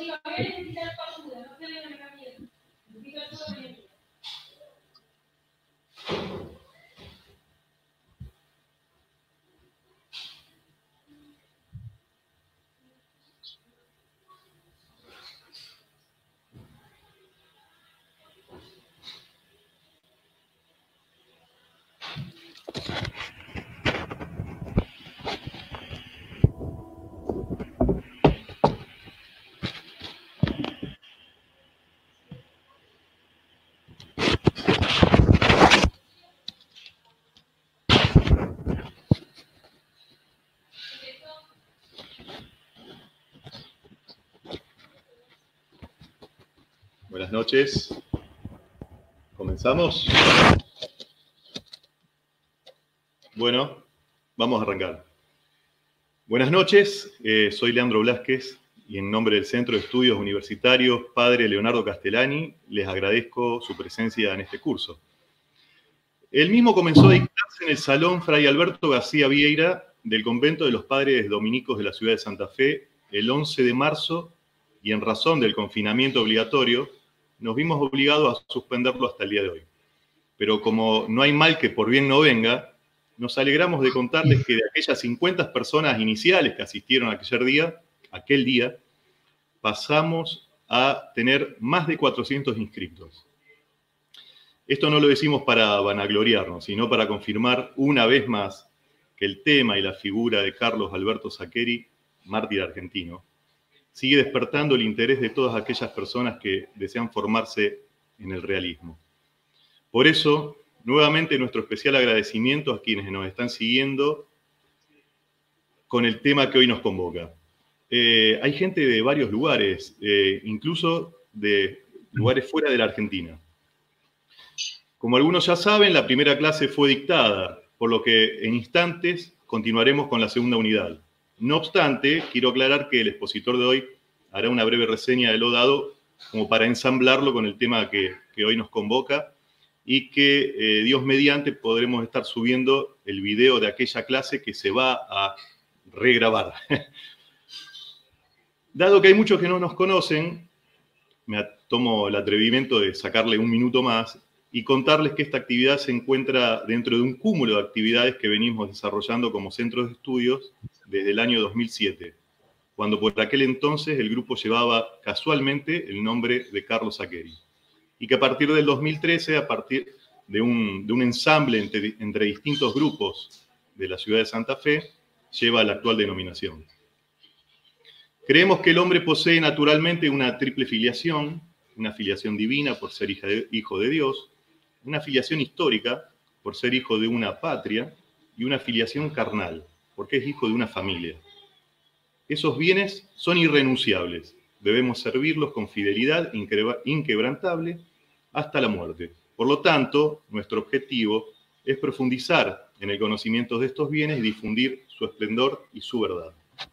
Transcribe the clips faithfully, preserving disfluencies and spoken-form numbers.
Buenas noches. ¿Comenzamos? Bueno, vamos a arrancar. Buenas noches, eh, soy Leandro Blázquez y en nombre del Centro de Estudios Universitarios Padre Leonardo Castellani les agradezco su presencia en este curso. El mismo comenzó a dictarse en el Salón Fray Alberto García Vieira del Convento de los Padres Dominicos de la ciudad de Santa Fe el once de marzo y en razón del confinamiento obligatorio nos vimos obligados a suspenderlo hasta el día de hoy. Pero como no hay mal que por bien no venga, nos alegramos de contarles que de aquellas cincuenta personas iniciales que asistieron aquel día, aquel día, pasamos a tener más de cuatrocientos inscritos. Esto no lo decimos para vanagloriarnos, sino para confirmar una vez más que el tema y la figura de Carlos Alberto Saccheri, mártir argentino, sigue despertando el interés de todas aquellas personas que desean formarse en el realismo. Por eso, nuevamente nuestro especial agradecimiento a quienes nos están siguiendo con el tema que hoy nos convoca. Eh, hay gente de varios lugares, eh, incluso de lugares fuera de la Argentina. Como algunos ya saben, la primera clase fue dictada, por lo que en instantes continuaremos con la segunda unidad. No obstante, quiero aclarar que el expositor de hoy hará una breve reseña de lo dado como para ensamblarlo con el tema que, que hoy nos convoca y que, eh, Dios mediante, podremos estar subiendo el video de aquella clase que se va a regrabar. Dado que hay muchos que no nos conocen, me tomo el atrevimiento de sacarle un minuto más y contarles que esta actividad se encuentra dentro de un cúmulo de actividades que venimos desarrollando como centros de estudios desde el año dos mil siete, cuando por aquel entonces el grupo llevaba casualmente el nombre de Carlos Saccheri, y que a partir del dos mil trece, a partir de un, de un ensamble entre, entre distintos grupos de la ciudad de Santa Fe, lleva la actual denominación. Creemos que el hombre posee naturalmente una triple filiación, una filiación divina por ser hija de, hijo de Dios, una filiación histórica por ser hijo de una patria y una filiación carnal, porque es hijo de una familia. Esos bienes son irrenunciables, debemos servirlos con fidelidad inquebrantable hasta la muerte. Por lo tanto, nuestro objetivo es profundizar en el conocimiento de estos bienes y difundir su esplendor y su verdad.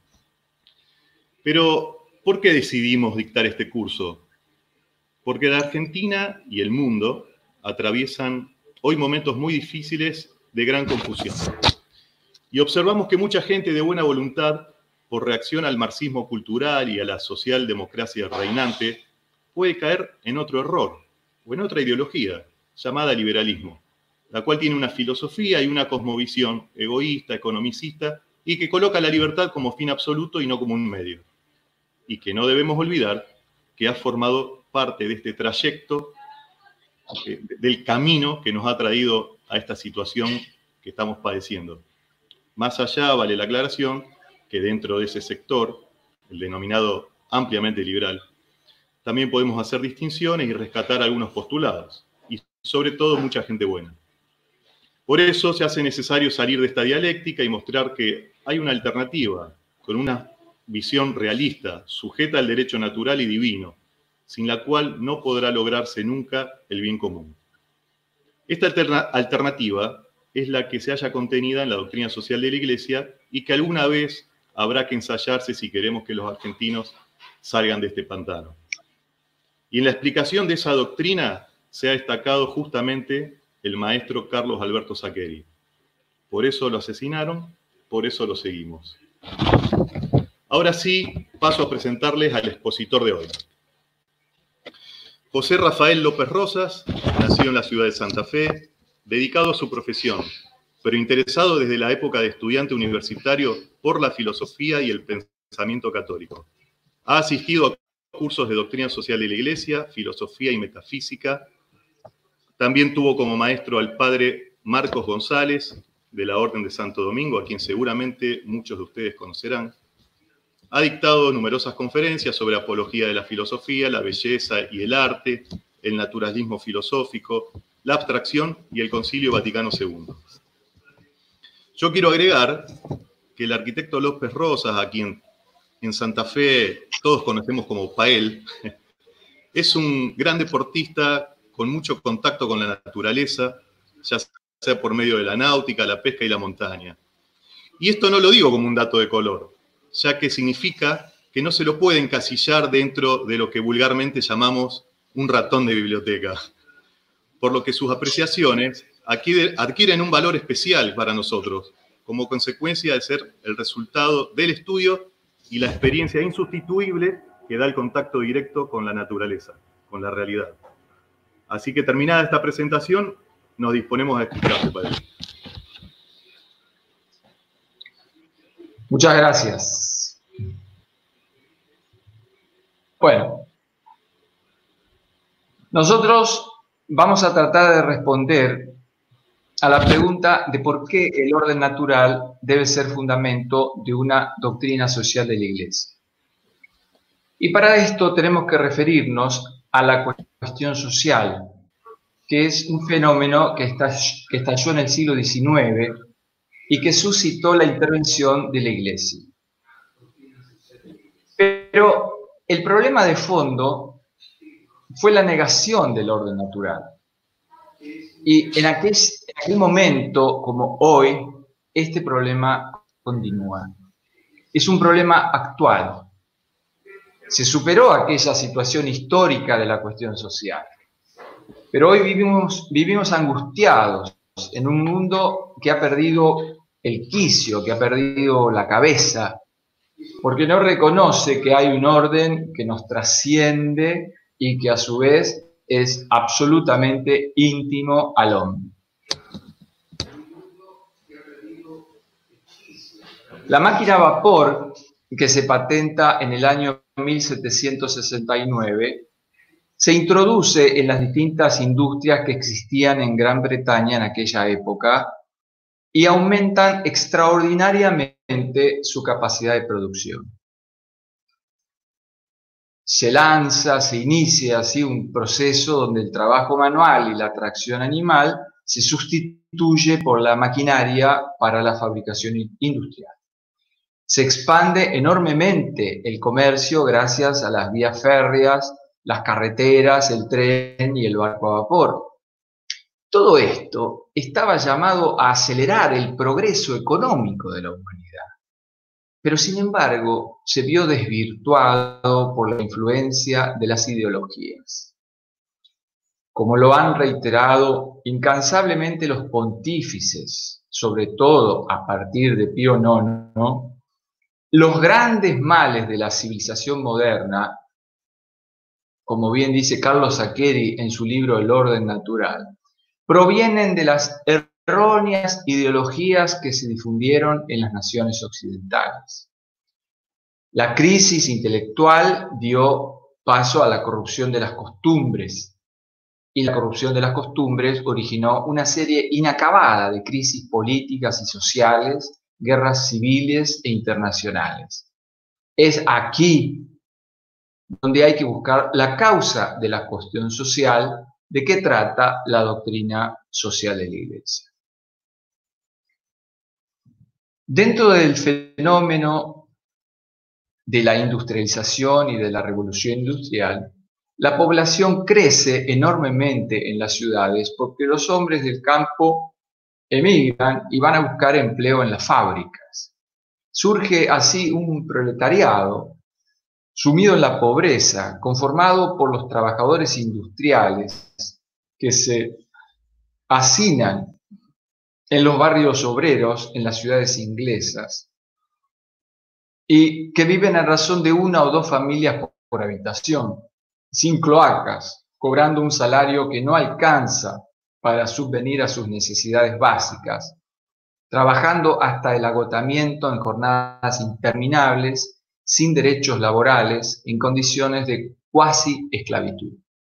Pero, ¿por qué decidimos dictar este curso? Porque la Argentina y el mundo atraviesan hoy momentos muy difíciles de gran confusión. Y observamos que mucha gente de buena voluntad, por reacción al marxismo cultural y a la socialdemocracia reinante, puede caer en otro error o en otra ideología llamada liberalismo, la cual tiene una filosofía y una cosmovisión egoísta, economicista, y que coloca la libertad como fin absoluto y no como un medio. Y que no debemos olvidar que ha formado parte de este trayecto, eh, del camino que nos ha traído a esta situación que estamos padeciendo. Más allá, vale la aclaración, que dentro de ese sector, el denominado ampliamente liberal, también podemos hacer distinciones y rescatar algunos postulados, y sobre todo mucha gente buena. Por eso se hace necesario salir de esta dialéctica y mostrar que hay una alternativa, con una visión realista, sujeta al derecho natural y divino, sin la cual no podrá lograrse nunca el bien común. Esta alterna- alternativa es la que se halla contenida en la doctrina social de la Iglesia y que alguna vez habrá que ensayarse si queremos que los argentinos salgan de este pantano. Y en la explicación de esa doctrina se ha destacado justamente el maestro Carlos Alberto Saccheri. Por eso lo asesinaron, por eso lo seguimos. Ahora sí, paso a presentarles al expositor de hoy. José Rafael López Rosas, nacido en la ciudad de Santa Fe, dedicado a su profesión, pero interesado desde la época de estudiante universitario por la filosofía y el pensamiento católico. Ha asistido a cursos de doctrina social de la Iglesia, filosofía y metafísica. También tuvo como maestro al padre Marcos González, de la Orden de Santo Domingo, a quien seguramente muchos de ustedes conocerán. Ha dictado numerosas conferencias sobre apología de la filosofía, la belleza y el arte, el naturalismo filosófico, la abstracción y el Concilio Vaticano segundo. Yo quiero agregar que el arquitecto López Rosas, a quien en Santa Fe todos conocemos como Pael, es un gran deportista con mucho contacto con la naturaleza, ya sea por medio de la náutica, la pesca y la montaña. Y esto no lo digo como un dato de color, ya que significa que no se lo puede encasillar dentro de lo que vulgarmente llamamos un ratón de biblioteca, por lo que sus apreciaciones adquieren un valor especial para nosotros, como consecuencia de ser el resultado del estudio y la experiencia insustituible que da el contacto directo con la naturaleza, con la realidad. Así que terminada esta presentación, nos disponemos a escucharte, padre. Muchas gracias. Bueno, nosotros vamos a tratar de responder a la pregunta de por qué el orden natural debe ser fundamento de una doctrina social de la Iglesia. Y para esto tenemos que referirnos a la cuestión social, que es un fenómeno que estalló en el siglo diecinueve y que suscitó la intervención de la Iglesia. Pero el problema de fondo fue la negación del orden natural. Y en aquel, en aquel momento, como hoy, este problema continúa. Es un problema actual. Se superó aquella situación histórica de la cuestión social. Pero hoy vivimos, vivimos angustiados en un mundo que ha perdido el quicio, que ha perdido la cabeza, porque no reconoce que hay un orden que nos trasciende y que a su vez es absolutamente íntimo al hombre. La máquina a vapor, que se patenta en el año mil setecientos sesenta y nueve, se introduce en las distintas industrias que existían en Gran Bretaña en aquella época y aumentan extraordinariamente su capacidad de producción. Se lanza, se inicia así un proceso donde el trabajo manual y la tracción animal se sustituye por la maquinaria para la fabricación industrial. Se expande enormemente el comercio gracias a las vías férreas, las carreteras, el tren y el barco a vapor. Todo esto estaba llamado a acelerar el progreso económico de la humanidad. Pero sin embargo, se vio desvirtuado por la influencia de las ideologías. Como lo han reiterado incansablemente los pontífices, sobre todo a partir de Pío nono, los grandes males de la civilización moderna, como bien dice Carlos Saccheri en su libro El orden natural, provienen de las erróneas ideologías que se difundieron en las naciones occidentales. La crisis intelectual dio paso a la corrupción de las costumbres, y la corrupción de las costumbres originó una serie inacabada de crisis políticas y sociales, guerras civiles e internacionales. Es aquí donde hay que buscar la causa de la cuestión social de qué trata la doctrina social de la Iglesia. Dentro del fenómeno de la industrialización y de la revolución industrial, la población crece enormemente en las ciudades porque los hombres del campo emigran y van a buscar empleo en las fábricas. Surge así un proletariado sumido en la pobreza, conformado por los trabajadores industriales que se hacinan en los barrios obreros en las ciudades inglesas y que viven a razón de una o dos familias por, por habitación, sin cloacas, cobrando un salario que no alcanza para subvenir a sus necesidades básicas, trabajando hasta el agotamiento en jornadas interminables, sin derechos laborales, en condiciones de cuasi esclavitud.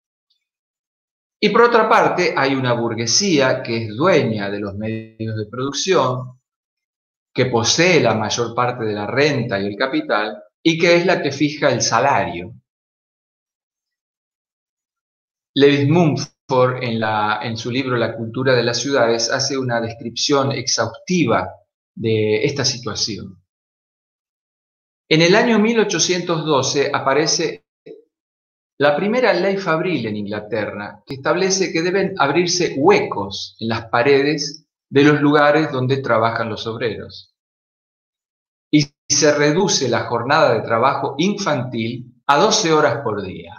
Y por otra parte, hay una burguesía que es dueña de los medios de producción, que posee la mayor parte de la renta y el capital, y que es la que fija el salario. Lewis Mumford, en, la, en su libro La cultura de las ciudades, hace una descripción exhaustiva de esta situación. En el año mil ochocientos doce aparece la primera ley fabril en Inglaterra, que establece que deben abrirse huecos en las paredes de los lugares donde trabajan los obreros. Y se reduce la jornada de trabajo infantil a doce horas por día.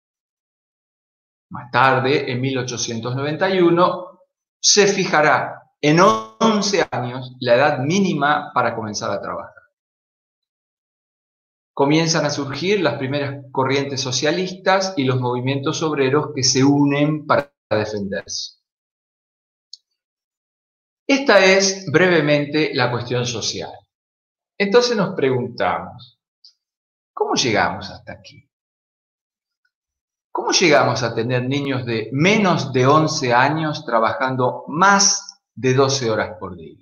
Más tarde, en mil ochocientos noventa y uno, se fijará en once años la edad mínima para comenzar a trabajar. Comienzan a surgir las primeras corrientes socialistas y los movimientos obreros que se unen para defenderse. Esta es brevemente la cuestión social. Entonces nos preguntamos, ¿cómo llegamos hasta aquí? ¿Cómo llegamos a tener niños de menos de once años trabajando más de doce horas por día?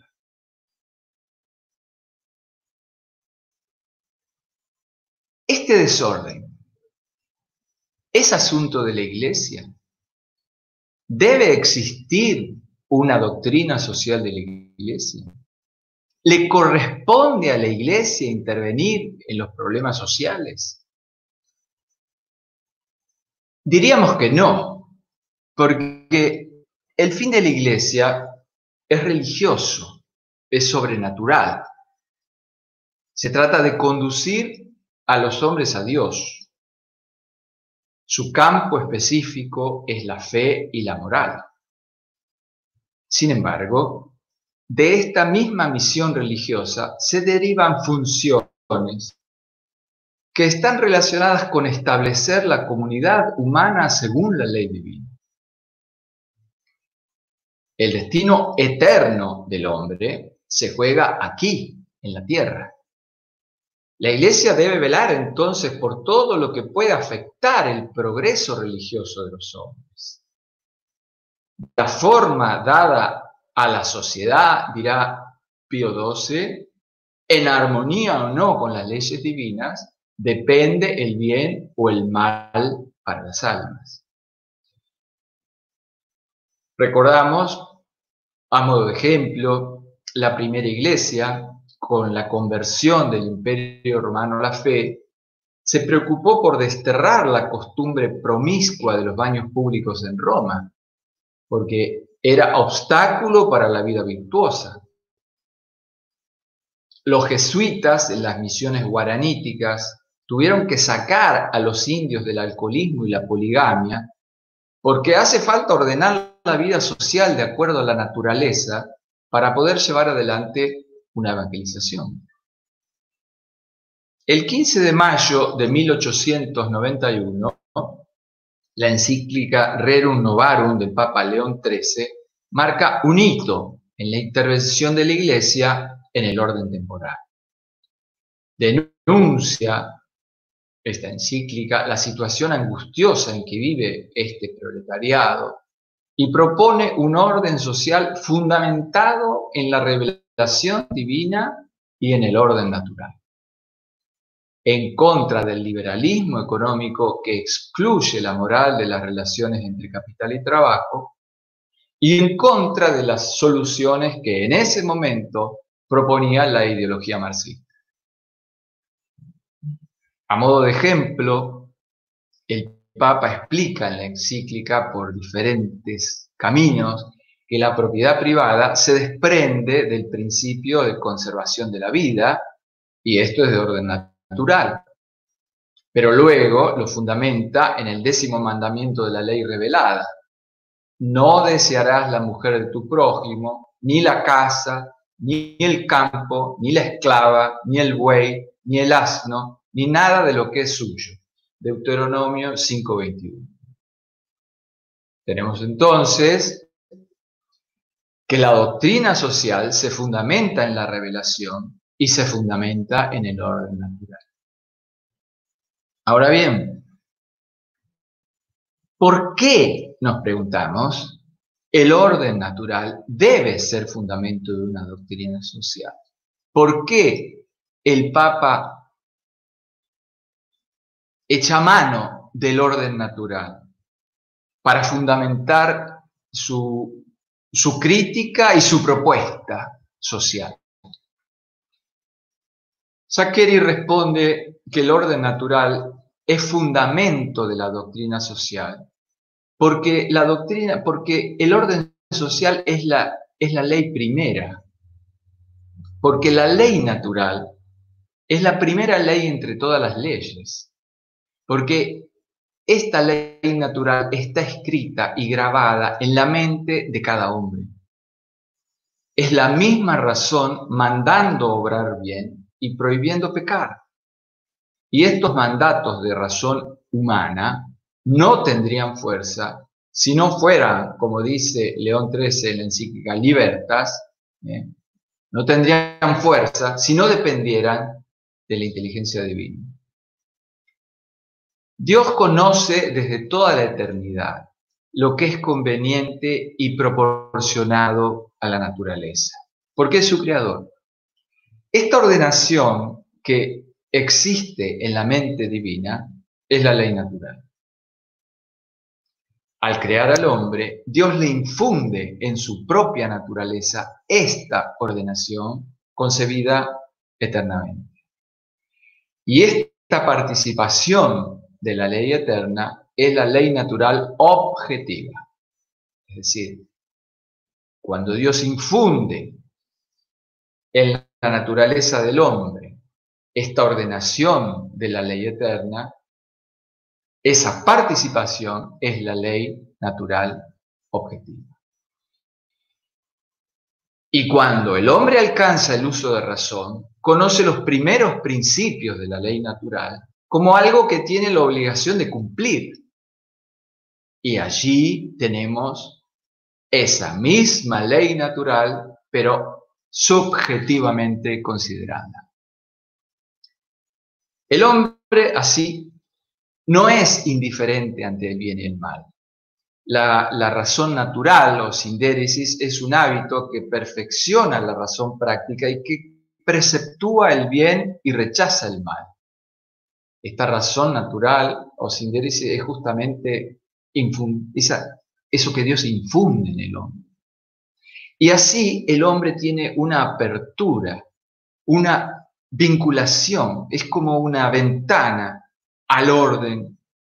Este desorden es asunto de la Iglesia. ¿Debe existir una doctrina social de la Iglesia? ¿Le corresponde a la Iglesia intervenir en los problemas sociales? Diríamos que no, porque el fin de la Iglesia es religioso, es sobrenatural. Se trata de conducir a los hombres a Dios. Su campo específico es la fe y la moral. Sin embargo, de esta misma misión religiosa se derivan funciones que están relacionadas con establecer la comunidad humana según la ley divina. El destino eterno del hombre se juega aquí, en la tierra. La Iglesia debe velar entonces por todo lo que pueda afectar el progreso religioso de los hombres. La forma dada a la sociedad, dirá Pío doce, en armonía o no con las leyes divinas, depende el bien o el mal para las almas. Recordamos, a modo de ejemplo, la primera Iglesia, con la conversión del Imperio Romano a la fe, se preocupó por desterrar la costumbre promiscua de los baños públicos en Roma, porque era obstáculo para la vida virtuosa. Los jesuitas en las misiones guaraníticas tuvieron que sacar a los indios del alcoholismo y la poligamia, porque hace falta ordenar la vida social de acuerdo a la naturaleza para poder llevar adelante una evangelización. El quince de mayo de mil ochocientos noventa y uno, la encíclica Rerum Novarum del Papa León trece marca un hito en la intervención de la Iglesia en el orden temporal. Denuncia esta encíclica la situación angustiosa en que vive este proletariado y propone un orden social fundamentado en la revelación divina y en el orden natural. En contra del liberalismo económico que excluye la moral de las relaciones entre capital y trabajo, y en contra de las soluciones que en ese momento proponía la ideología marxista. A modo de ejemplo, el Papa explica en la encíclica por diferentes caminos que la propiedad privada se desprende del principio de conservación de la vida, y esto es de orden natural. Pero luego lo fundamenta en el décimo mandamiento de la ley revelada: no desearás la mujer de tu prójimo, ni la casa, ni el campo, ni la esclava, ni el buey, ni el asno, ni nada de lo que es suyo. Deuteronomio cinco veintiuno. Tenemos entonces que la doctrina social se fundamenta en la revelación y se fundamenta en el orden natural. Ahora bien, ¿por qué, nos preguntamos, el orden natural debe ser fundamento de una doctrina social? ¿Por qué el Papa echa mano del orden natural para fundamentar su, su crítica y su propuesta social? Saccheri responde que el orden natural es fundamento de la doctrina social, porque la doctrina, porque el orden social es la, es la ley primera, porque la ley natural es la primera ley entre todas las leyes, porque esta ley natural está escrita y grabada en la mente de cada hombre. Es la misma razón mandando obrar bien y prohibiendo pecar. Y estos mandatos de razón humana no tendrían fuerza si no fueran, como dice León trece en la encíclica Libertas, ¿eh? no tendrían fuerza si no dependieran de la inteligencia divina. Dios conoce desde toda la eternidad lo que es conveniente y proporcionado a la naturaleza, porque es su creador. Esta ordenación que existe en la mente divina es la ley natural. Al crear al hombre, Dios le infunde en su propia naturaleza esta ordenación concebida eternamente. Y esta participación de la ley eterna es la ley natural objetiva. Es decir, cuando Dios infunde en la naturaleza del hombre esta ordenación de la ley eterna, esa participación es la ley natural objetiva. Y cuando el hombre alcanza el uso de razón, conoce los primeros principios de la ley natural como algo que tiene la obligación de cumplir. Y allí tenemos esa misma ley natural, pero subjetivamente considerada. El hombre así no es indiferente ante el bien y el mal. La, la razón natural o sindéresis es un hábito que perfecciona la razón práctica y que preceptúa el bien y rechaza el mal. Esta razón natural o sindéresis es justamente esa, eso que Dios infunde en el hombre. Y así el hombre tiene una apertura, una vinculación, es como una ventana al orden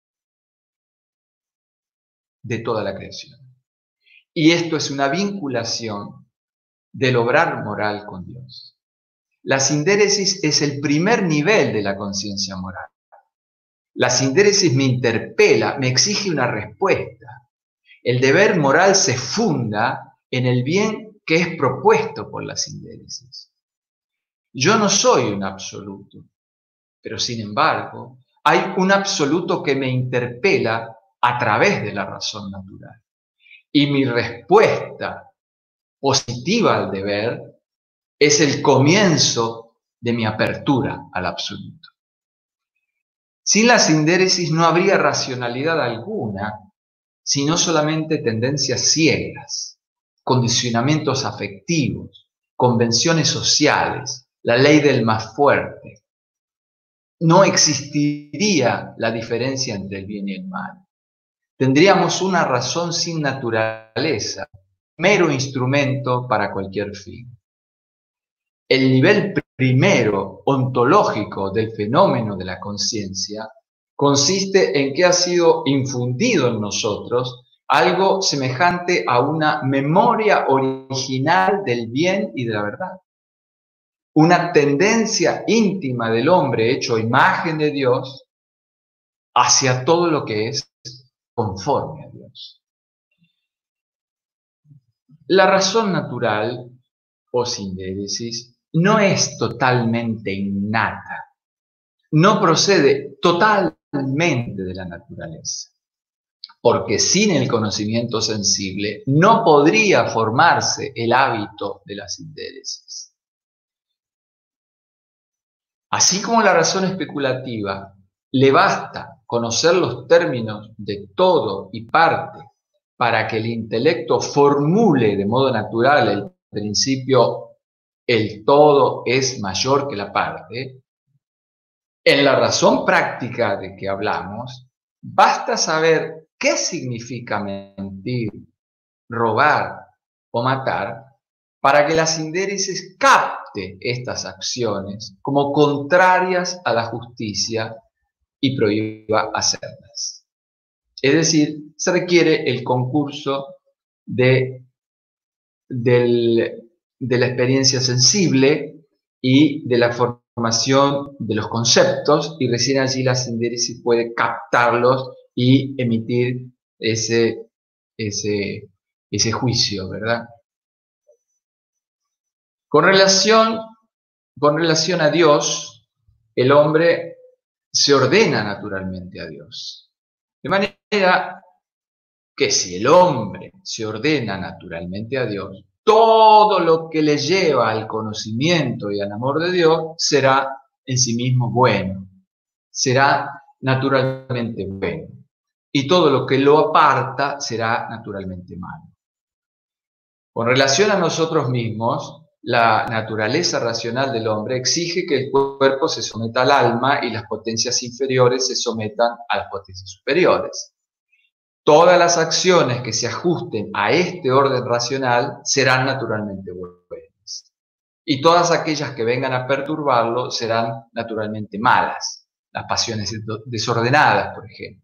de toda la creación. Y esto es una vinculación del obrar moral con Dios. La sindéresis es el primer nivel de la conciencia moral. La sindéresis me interpela, me exige una respuesta. El deber moral se funda en el bien que es propuesto por la sindéresis. Yo no soy un absoluto, pero sin embargo, hay un absoluto que me interpela a través de la razón natural. Y mi respuesta positiva al deber es el comienzo de mi apertura al absoluto. Sin la sindéresis no habría racionalidad alguna, sino solamente tendencias ciegas, condicionamientos afectivos, convenciones sociales, la ley del más fuerte. No existiría la diferencia entre el bien y el mal. Tendríamos una razón sin naturaleza, mero instrumento para cualquier fin. El nivel primero ontológico del fenómeno de la conciencia consiste en que ha sido infundido en nosotros algo semejante a una memoria original del bien y de la verdad. Una tendencia íntima del hombre hecho imagen de Dios hacia todo lo que es conforme a Dios. La razón natural, o sindéresis, no es totalmente innata no procede totalmente de la naturaleza, porque sin el conocimiento sensible no podría formarse el hábito de la sindéresis. Así como la razón especulativa le basta conocer los términos de todo y parte para que el intelecto formule de modo natural el principio el todo es mayor que la parte, en la razón práctica de que hablamos, basta saber qué significa mentir, robar o matar para que la sindéresis capte estas acciones como contrarias a la justicia y prohíba hacerlas. Es decir, se requiere el concurso de, del, de la experiencia sensible y de la formación de los conceptos, y recién allí la sindéresis puede captarlos y emitir ese, ese, ese juicio, ¿verdad? Con relación, con relación a Dios, el hombre se ordena naturalmente a Dios. De manera que si el hombre se ordena naturalmente a Dios, todo lo que le lleva al conocimiento y al amor de Dios será en sí mismo bueno, será naturalmente bueno. Y todo lo que lo aparta será naturalmente malo. Con relación a nosotros mismos, la naturaleza racional del hombre exige que el cuerpo se someta al alma y las potencias inferiores se sometan a las potencias superiores. Todas las acciones que se ajusten a este orden racional serán naturalmente buenas. Y todas aquellas que vengan a perturbarlo serán naturalmente malas. Las pasiones desordenadas, por ejemplo.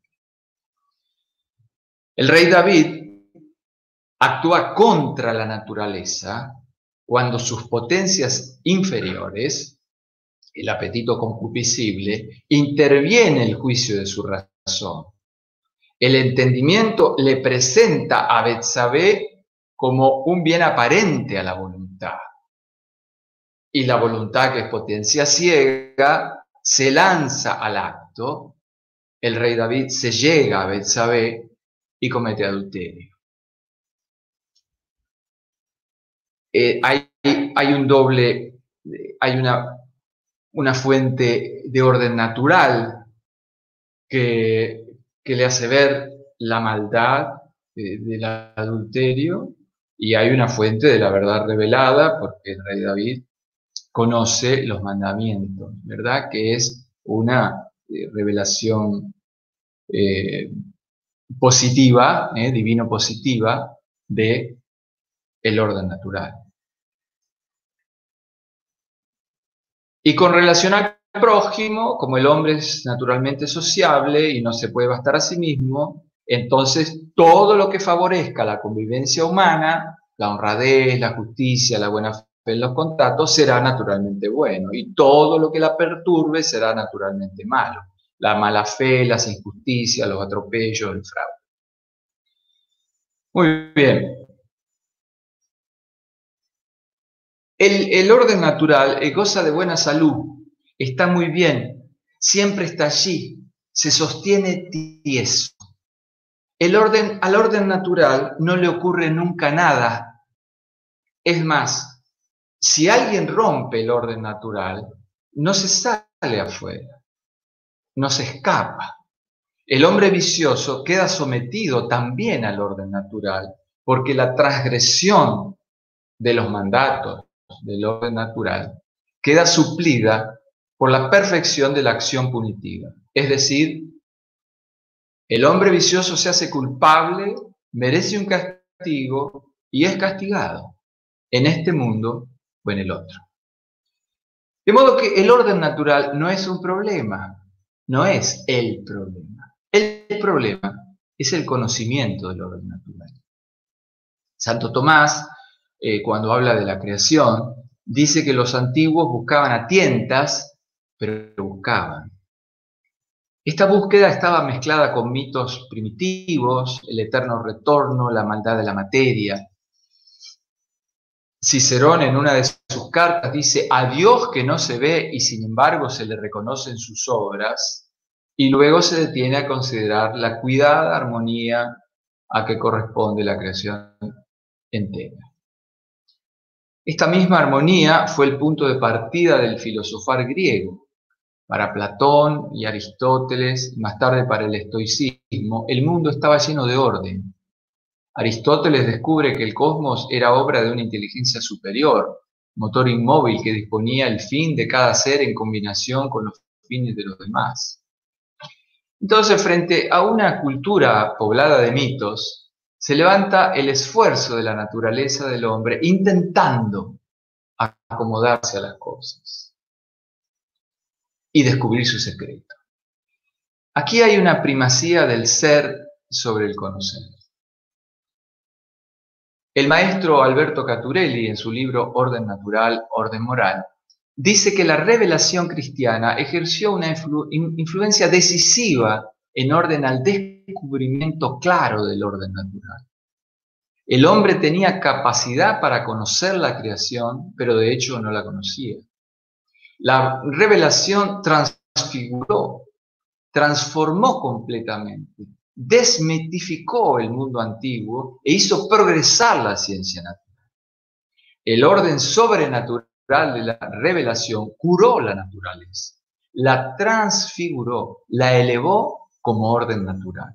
El rey David actúa contra la naturaleza cuando sus potencias inferiores, el apetito concupiscible, interviene el juicio de su razón. El entendimiento le presenta a Betsabé como un bien aparente a la voluntad. Y la voluntad, que es potencia ciega, se lanza al acto. El rey David se llega a Betsabé y comete adulterio. Eh, hay, hay un doble, hay una, una fuente de orden natural que, que le hace ver la maldad de, del adulterio, y hay una fuente de la verdad revelada, porque el rey David conoce los mandamientos, ¿verdad? Que es una eh, revelación eh, positiva, eh, divino positiva, de el orden natural. Y con relación al prójimo, como el hombre es naturalmente sociable y no se puede bastar a sí mismo, entonces todo lo que favorezca la convivencia humana, la honradez, la justicia, la buena fe en los contratos, será naturalmente bueno. Y todo lo que la perturbe será naturalmente malo. La mala fe, las injusticias, los atropellos, el fraude. Muy bien. El, el orden natural eh, goza de buena salud, está muy bien, siempre está allí, se sostiene tieso. El orden, al orden natural no le ocurre nunca nada. Es más, si alguien rompe el orden natural, no se sale afuera, no se escapa. El hombre vicioso queda sometido también al orden natural, porque la transgresión de los mandatos del orden natural queda suplida por la perfección de la acción punitiva. Es decir, el hombre vicioso se hace culpable, merece un castigo y es castigado en este mundo o en el otro. De modo que el orden natural no es un problema, no es el problema. El problema es el conocimiento del orden natural. Santo Tomás, eh, cuando habla de la creación, dice que los antiguos buscaban a tientas, pero buscaban. Esta búsqueda estaba mezclada con mitos primitivos, el eterno retorno, la maldad de la materia. Cicerón en una de sus cartas dice: a Dios que no se ve y sin embargo se le reconocen sus obras, y luego se detiene a considerar la cuidada armonía a que corresponde la creación entera. Esta misma armonía fue el punto de partida del filosofar griego. Para Platón y Aristóteles, y más tarde para el estoicismo, el mundo estaba lleno de orden. Aristóteles descubre que el cosmos era obra de una inteligencia superior, motor inmóvil que disponía el fin de cada ser en combinación con los fines de los demás. Entonces, frente a una cultura poblada de mitos, se levanta el esfuerzo de la naturaleza del hombre intentando acomodarse a las cosas y descubrir su secreto. Aquí hay una primacía del ser sobre el conocer. El maestro Alberto Caturelli, en su libro Orden Natural, Orden Moral, dice que la revelación cristiana ejerció una influ- influencia decisiva en orden al descubrimiento claro del orden natural. El hombre tenía capacidad para conocer la creación, pero de hecho no la conocía. La revelación transfiguró, transformó completamente, desmitificó el mundo antiguo e hizo progresar la ciencia natural. El orden sobrenatural de la revelación curó la naturaleza, la transfiguró, la elevó como orden natural.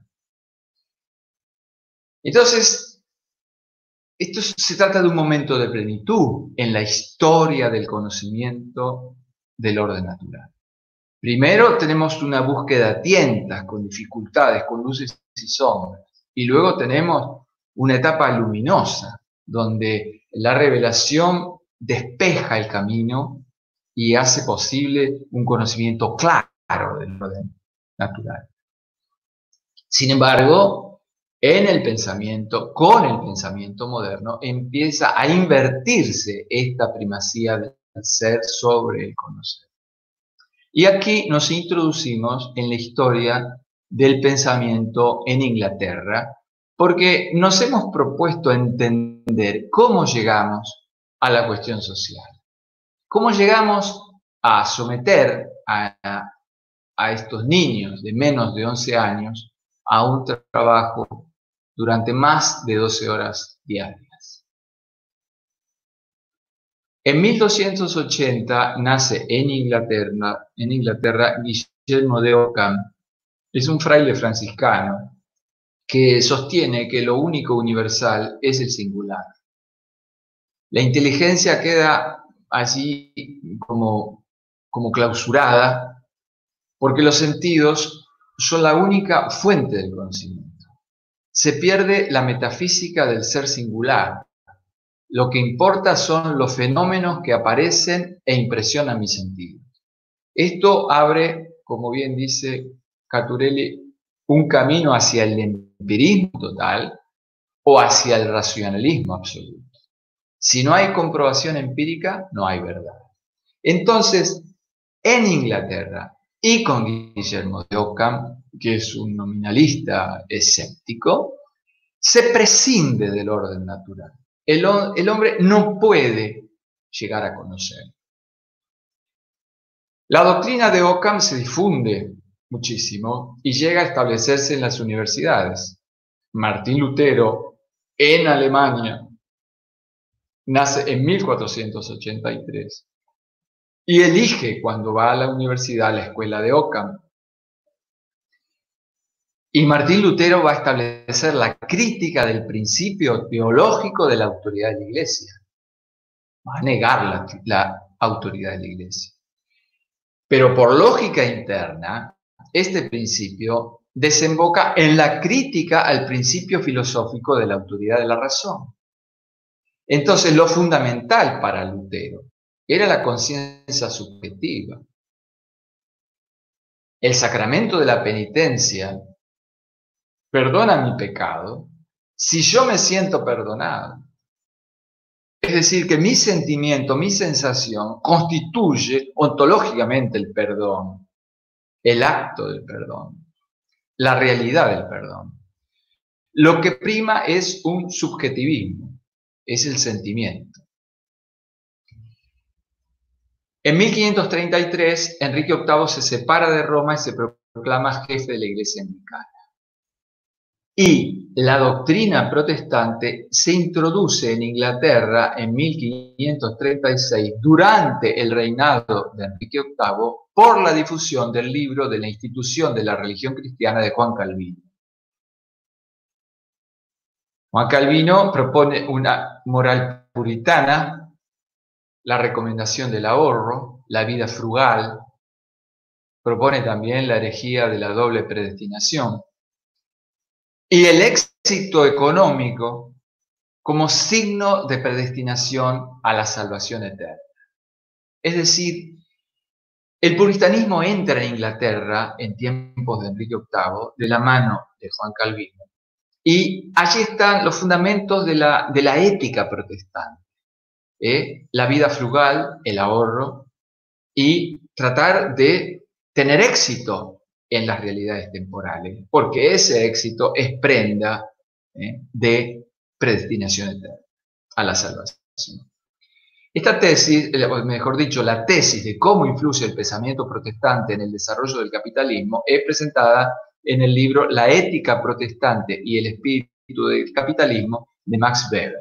Entonces, esto se trata de un momento de plenitud en la historia del conocimiento del orden natural. Primero tenemos una búsqueda a tientas, con dificultades, con luces y sombras. Y luego tenemos una etapa luminosa, donde la revelación despeja el camino y hace posible un conocimiento claro del orden natural. Sin embargo, en el pensamiento, con el pensamiento moderno, empieza a invertirse esta primacía del ser sobre el conocer. Y aquí nos introducimos en la historia del pensamiento en Inglaterra, porque nos hemos propuesto entender cómo llegamos a la cuestión social. Cómo llegamos a someter a, a estos niños de menos de once años a un trabajo durante más de doce horas diarias. En mil doscientos ochenta nace en Inglaterra, en Inglaterra Guillermo de Ockham. Es un fraile franciscano que sostiene que lo único universal es el singular. La inteligencia queda allí como, como clausurada porque los sentidos son la única fuente del conocimiento. Se pierde la metafísica del ser singular. Lo que importa son los fenómenos que aparecen e impresionan mis sentidos. Esto abre, como bien dice Caturelli, un camino hacia el empirismo total o hacia el racionalismo absoluto. Si no hay comprobación empírica, no hay verdad. Entonces, en Inglaterra y con Guillermo de Ockham, que es un nominalista escéptico, se prescinde del orden natural. El, el hombre no puede llegar a conocer. La doctrina de Ockham se difunde muchísimo y llega a establecerse en las universidades. Martín Lutero, en Alemania, nace en mil cuatrocientos ochenta y tres y elige, cuando va a la universidad, la escuela de Ockham. Y Martín Lutero va a establecer la crítica del principio teológico de la autoridad de la Iglesia. Va a negar la, la autoridad de la Iglesia. Pero por lógica interna, este principio desemboca en la crítica al principio filosófico de la autoridad de la razón. Entonces, lo fundamental para Lutero era la conciencia subjetiva. El sacramento de la penitencia perdona mi pecado si yo me siento perdonado. Es decir, que mi sentimiento, mi sensación constituye ontológicamente el perdón, el acto del perdón, la realidad del perdón. Lo que prima es un subjetivismo, es el sentimiento. En mil quinientos treinta y tres, Enrique octavo se separa de Roma y se proclama jefe de la Iglesia anglicana. Y la doctrina protestante se introduce en Inglaterra en mil quinientos treinta y seis durante el reinado de Enrique octavo por la difusión del libro de la institución de la religión cristiana de Juan Calvino. Juan Calvino propone una moral puritana, la recomendación del ahorro, la vida frugal, propone también la herejía de la doble predestinación y el éxito económico como signo de predestinación a la salvación eterna. Es decir, el puritanismo entra en Inglaterra en tiempos de Enrique octavo de la mano de Juan Calvino. Y allí están los fundamentos de la, de la ética protestante. ¿eh? La vida frugal, el ahorro y tratar de tener éxito en las realidades temporales, porque ese éxito es prenda ¿eh? de predestinación eterna a la salvación. Esta tesis, mejor dicho, la tesis de cómo influye el pensamiento protestante en el desarrollo del capitalismo es presentada en el libro La ética protestante y el espíritu del capitalismo de Max Weber.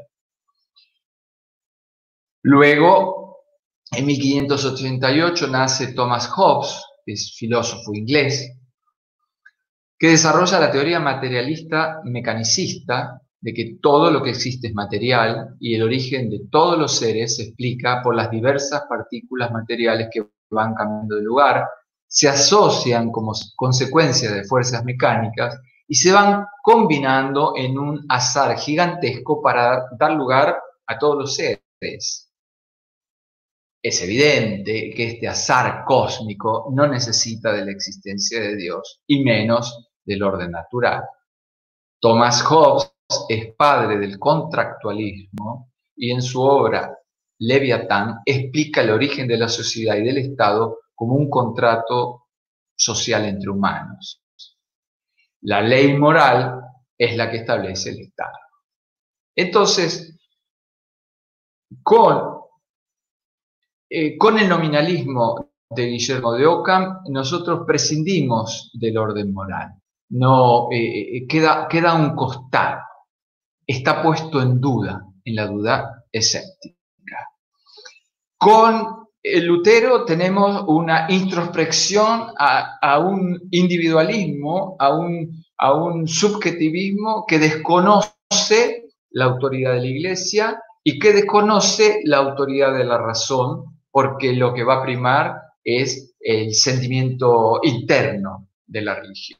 Luego, en mil quinientos ochenta y ocho nace Thomas Hobbes, que es filósofo inglés, que desarrolla la teoría materialista mecanicista de que todo lo que existe es material y el origen de todos los seres se explica por las diversas partículas materiales que van cambiando de lugar, se asocian como consecuencia de fuerzas mecánicas y se van combinando en un azar gigantesco para dar lugar a todos los seres. Es evidente que este azar cósmico no necesita de la existencia de Dios y menos del orden natural. Thomas Hobbes es padre del contractualismo y en su obra Leviatán explica el origen de la sociedad y del Estado como un contrato social entre humanos. La ley moral es la que establece el Estado. Entonces, con, eh, con el nominalismo de Guillermo de Ockham, nosotros prescindimos del orden moral. No, eh, queda, queda a un costado. Está puesto en duda, en la duda escéptica. Con Lutero tenemos una introspección a, a un individualismo, a un, a un subjetivismo que desconoce la autoridad de la Iglesia y que desconoce la autoridad de la razón, porque lo que va a primar es el sentimiento interno de la religión.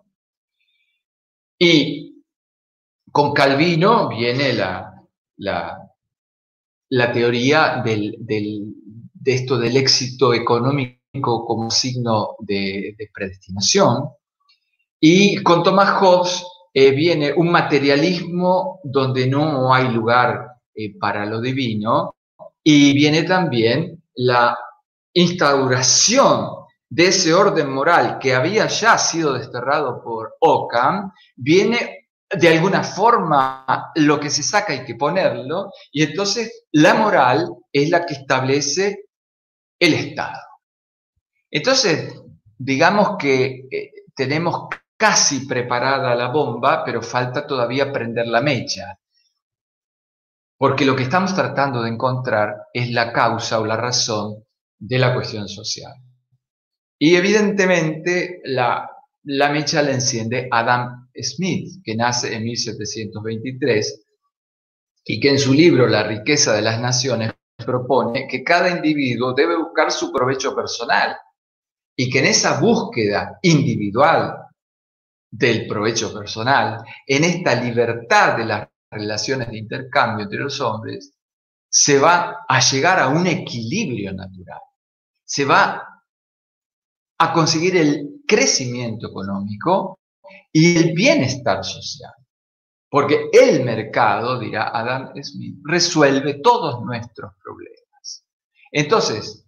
Y con Calvino viene la, la, la teoría del, del, de esto del éxito económico como signo de, de predestinación. Y con Thomas Hobbes eh, viene un materialismo donde no hay lugar eh, para lo divino, y viene también la instauración de ese orden moral que había ya sido desterrado por Ockham. Viene de alguna forma lo que se saca hay que ponerlo, y entonces la moral es la que establece el Estado. Entonces, digamos que eh, tenemos casi preparada la bomba, pero falta todavía prender la mecha, porque lo que estamos tratando de encontrar es la causa o la razón de la cuestión social. Y evidentemente la, la mecha la enciende Adam Smith, que nace en mil setecientos veintitrés y que en su libro La riqueza de las naciones propone que cada individuo debe buscar su provecho personal y que en esa búsqueda individual del provecho personal, en esta libertad de las relaciones de intercambio entre los hombres, se va a llegar a un equilibrio natural, se va a conseguir el crecimiento económico y el bienestar social. Porque el mercado, dirá Adam Smith, resuelve todos nuestros problemas. Entonces,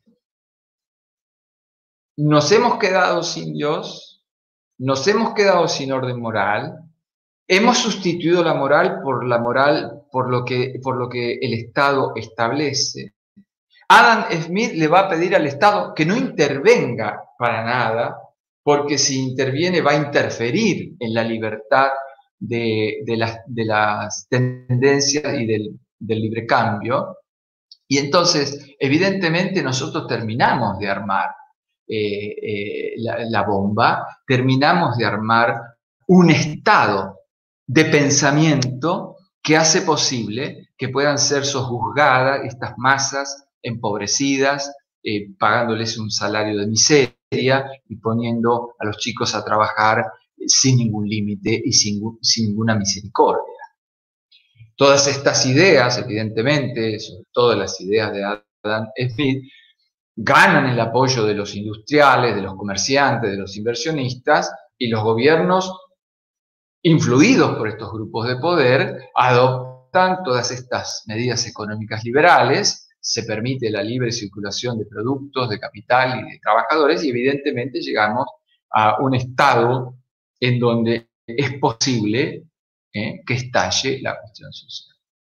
nos hemos quedado sin Dios, nos hemos quedado sin orden moral, hemos sustituido la moral por la moral, por lo que, por lo que el Estado establece. Adam Smith le va a pedir al Estado que no intervenga para nada, porque si interviene va a interferir en la libertad de, de, las, de las tendencias y del, del libre cambio. Y entonces, evidentemente, nosotros terminamos de armar eh, eh, la, la bomba, terminamos de armar un estado de pensamiento que hace posible que puedan ser sojuzgadas estas masas empobrecidas, eh, pagándoles un salario de miseria y poniendo a los chicos a trabajar eh, sin ningún límite y sin, sin ninguna misericordia. Todas estas ideas, evidentemente, sobre todo las ideas de Adam Smith, ganan el apoyo de los industriales, de los comerciantes, de los inversionistas, y los gobiernos, influidos por estos grupos de poder, adoptan todas estas medidas económicas liberales, se permite la libre circulación de productos, de capital y de trabajadores, y evidentemente llegamos a un estado en donde es posible ¿eh? que estalle la cuestión social.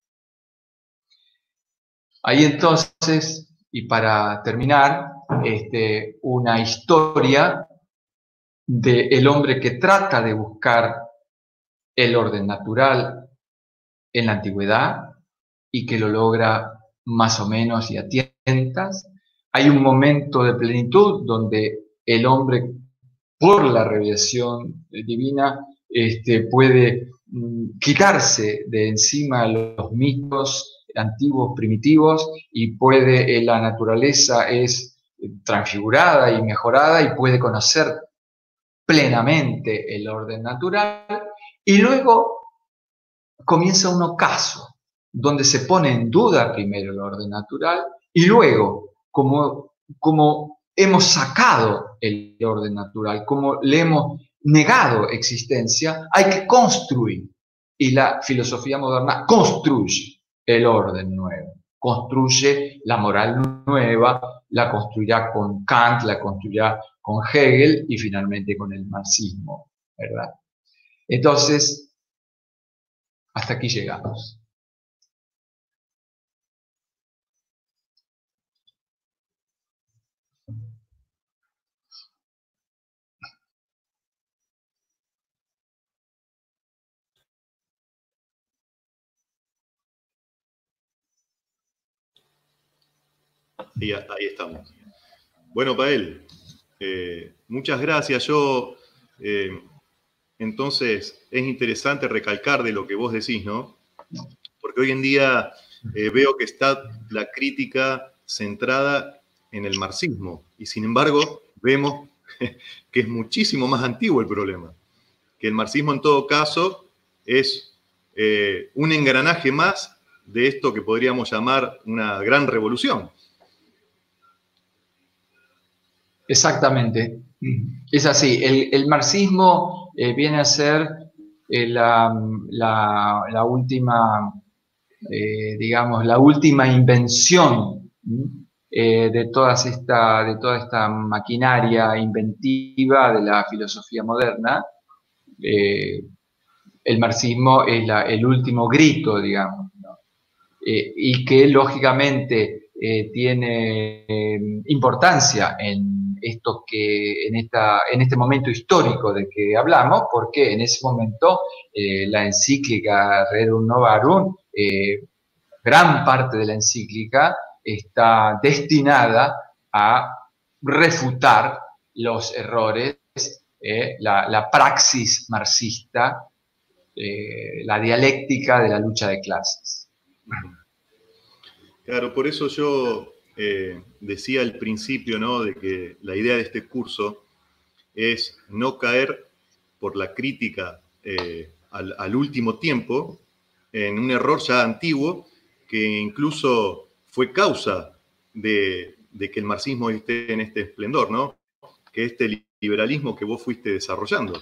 Ahí entonces, y para terminar, este, una historia del hombre que trata de buscar el orden natural en la antigüedad y que lo logra más o menos y a tientas. Hay un momento de plenitud donde el hombre, por la revelación divina, este, puede mm, quitarse de encima los mitos antiguos, primitivos, y puede, eh, la naturaleza es transfigurada y mejorada y puede conocer plenamente el orden natural, y luego comienza un ocaso, donde se pone en duda primero el orden natural, y luego, como, como hemos sacado el orden natural, como le hemos negado existencia, hay que construir. Y la filosofía moderna construye el orden nuevo, construye la moral nueva, la construirá con Kant, la construirá con Hegel y finalmente con el marxismo, ¿verdad? Entonces, hasta aquí llegamos. Y ahí estamos. Bueno, Pael, eh, muchas gracias. Yo, eh, entonces, es interesante recalcar de lo que vos decís, ¿no? Porque hoy en día eh, veo que está la crítica centrada en el marxismo, y sin embargo vemos que es muchísimo más antiguo el problema, que el marxismo en todo caso es eh, un engranaje más de esto que podríamos llamar una gran revolución. Exactamente, es así. El, el marxismo eh, viene a ser eh, la, la, la última, eh, digamos, la última invención eh, de, todas esta, de toda esta maquinaria inventiva de la filosofía moderna. Eh, el marxismo es la, el último grito, digamos, ¿no? eh, y que lógicamente eh, tiene eh, importancia en esto que en, esta, en este momento histórico de que hablamos, porque en ese momento eh, la encíclica Rerum Novarum, eh, gran parte de la encíclica está destinada a refutar los errores, eh, la, la praxis marxista, eh, la dialéctica de la lucha de clases. Claro, por eso yo eh, decía al principio, ¿no?, de que la idea de este curso es no caer por la crítica eh, al, al último tiempo en un error ya antiguo que incluso fue causa de, de que el marxismo esté en este esplendor, ¿no? Que este liberalismo que vos fuiste desarrollando.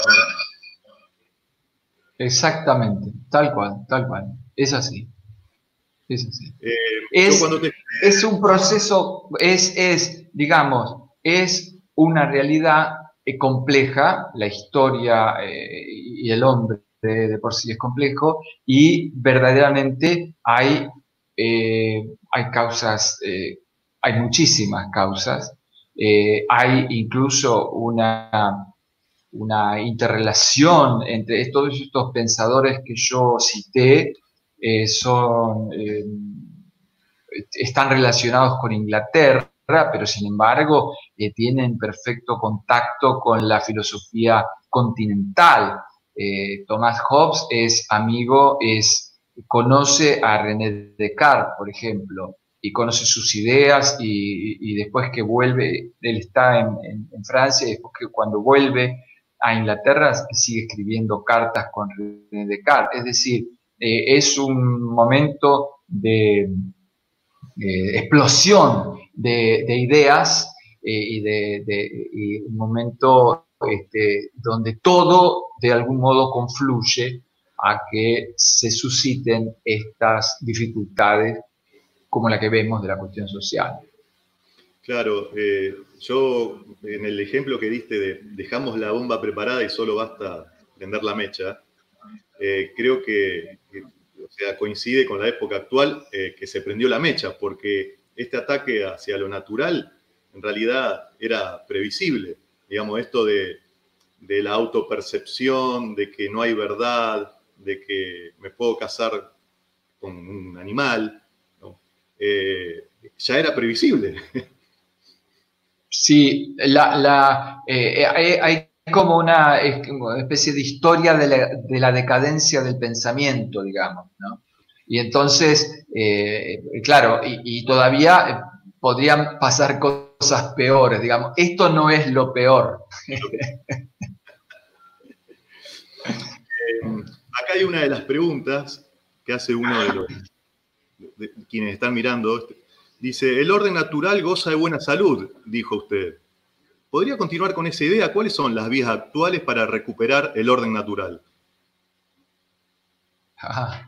Exactamente, tal cual, tal cual, es así. Es, así. Eh, es, te... es un proceso, es, es, digamos, es una realidad eh, compleja, la historia eh, y el hombre de, de por sí es complejo, y verdaderamente hay, eh, hay causas eh, hay muchísimas causas, eh, hay incluso una, una interrelación entre todos estos pensadores que yo cité, eh, son, eh, están relacionados con Inglaterra, pero sin embargo eh, tienen perfecto contacto con la filosofía continental. Eh, Thomas Hobbes es amigo, es, conoce a René Descartes, por ejemplo, y conoce sus ideas, y, y después que vuelve, él está en, en, en Francia, y después que cuando vuelve a Inglaterra sigue escribiendo cartas con René Descartes. Es decir, eh, es un momento de eh, explosión de, de ideas eh, y de, de y un momento este, donde todo de algún modo confluye a que se susciten estas dificultades como la que vemos de la cuestión social. Claro, eh, yo en el ejemplo que diste de dejamos la bomba preparada y solo basta prender la mecha, eh, creo que, que o sea, coincide con la época actual eh, que se prendió la mecha, porque este ataque hacia lo natural en realidad era previsible. Digamos, esto de, de la autopercepción, de que no hay verdad, de que me puedo casar con un animal, ¿no? eh, ya era previsible. Sí, la, la, eh, hay, hay como una, es como una especie de historia de la, de la decadencia del pensamiento, digamos, ¿no? Y entonces, eh, claro, y, y todavía podrían pasar cosas peores, digamos. Esto no es lo peor. eh, acá hay una de las preguntas que hace uno de los de quienes están mirando. Dice, el orden natural goza de buena salud, dijo usted. ¿Podría continuar con esa idea? ¿Cuáles son las vías actuales para recuperar el orden natural? Ah.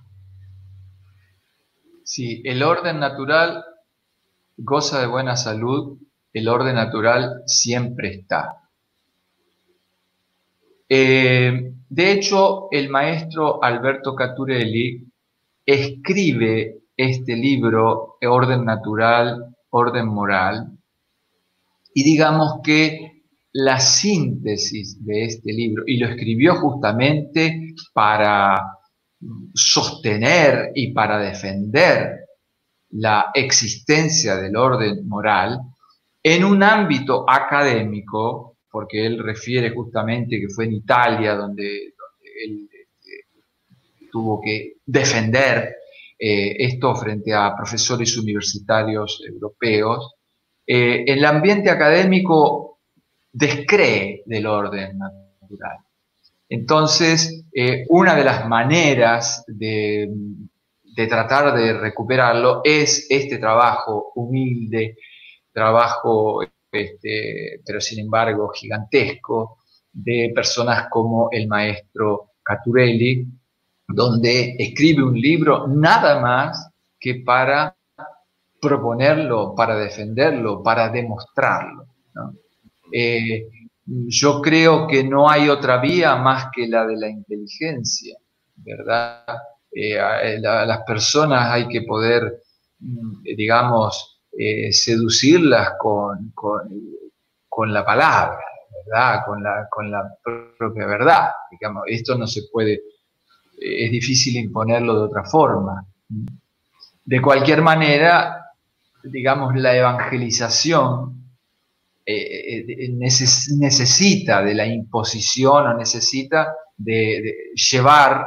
Sí, el orden natural goza de buena salud, el orden natural siempre está. Eh, de hecho, el maestro Alberto Caturelli escribe este libro, Orden Natural, Orden Moral, y digamos que la síntesis de este libro, y lo escribió justamente para sostener y para defender la existencia del orden moral en un ámbito académico, porque él refiere justamente que fue en Italia donde, donde él eh, tuvo que defender eh, esto frente a profesores universitarios europeos. Eh, el ambiente académico descree del orden natural. Entonces, eh, una de las maneras de, de tratar de recuperarlo es este trabajo humilde, trabajo, este, pero sin embargo gigantesco, de personas como el maestro Caturelli, donde escribe un libro nada más que para proponerlo, para defenderlo, para demostrarlo, ¿no? Eh, yo creo que no hay otra vía más que la de la inteligencia, ¿verdad? Eh, a, a las personas hay que poder, digamos, eh, seducirlas con, con, con la palabra, ¿verdad? Con la, con la propia verdad, digamos. Esto no se puede, es difícil imponerlo de otra forma. De cualquier manera, digamos, la evangelización eh, eh, neces necesita de la imposición o necesita de, de llevar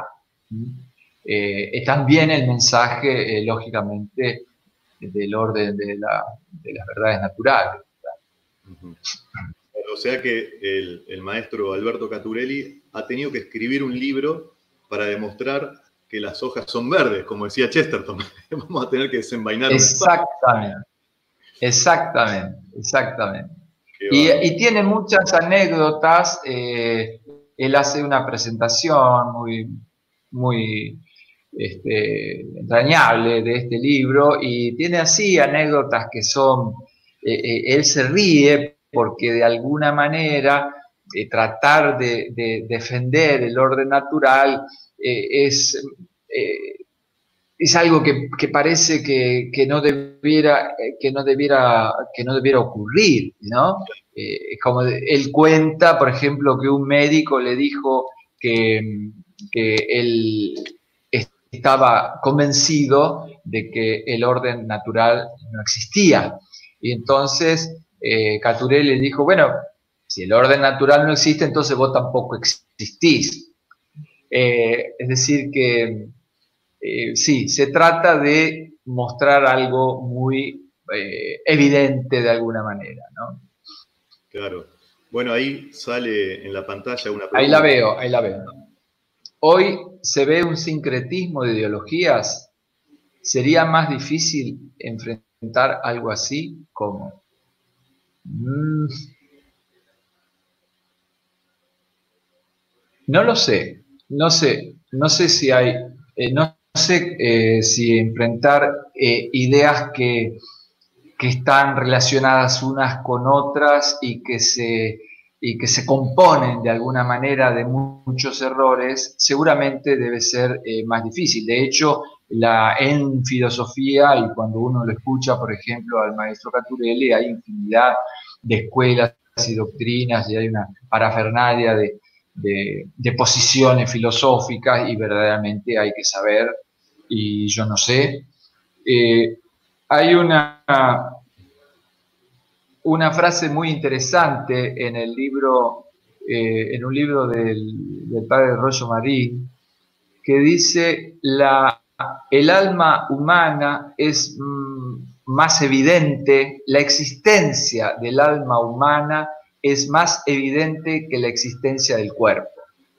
eh, también el mensaje, eh, lógicamente, del orden de, la, de las verdades naturales. Uh-huh. O sea que el, el maestro Alberto Caturelli ha tenido que escribir un libro para demostrar que las hojas son verdes, como decía Chesterton. Vamos a tener que desenvainar. Exactamente, exactamente, exactamente. Y, y tiene muchas anécdotas. Eh, él hace una presentación muy, muy este, entrañable de este libro y tiene así anécdotas que son, eh, eh, él se ríe porque de alguna manera eh, tratar de, de defender el orden natural eh, es, eh, es algo que, que parece que, que, no debiera, que, no debiera, que no debiera ocurrir, ¿no? Eh, como él cuenta, por ejemplo, que un médico le dijo que, que él estaba convencido de que el orden natural no existía. Y entonces eh, Caturé le dijo, bueno, si el orden natural no existe, entonces vos tampoco existís. Eh, es decir que eh, sí, se trata de mostrar algo muy eh, evidente de alguna manera, ¿no? Claro. Bueno, ahí sale en la pantalla una pregunta. Ahí la veo, ahí la veo. Hoy se ve un sincretismo de ideologías. ¿Sería más difícil enfrentar algo así como? Mm, no lo sé, no sé, no sé si hay, eh, no sé eh, si enfrentar eh, ideas que, que están relacionadas unas con otras y que se, y que se componen de alguna manera de muchos errores, seguramente debe ser eh, más difícil. De hecho, la, en filosofía, y cuando uno lo escucha, por ejemplo, al maestro Caturelli, hay infinidad de escuelas y doctrinas, y hay una parafernalia de, de, de posiciones filosóficas, y verdaderamente hay que saber, y yo no sé. Eh, hay una, una frase muy interesante en el libro, eh, en un libro del, del padre Rollo Marín, que dice, la, el alma humana es mm, más evidente, la existencia del alma humana es más evidente que la existencia del cuerpo.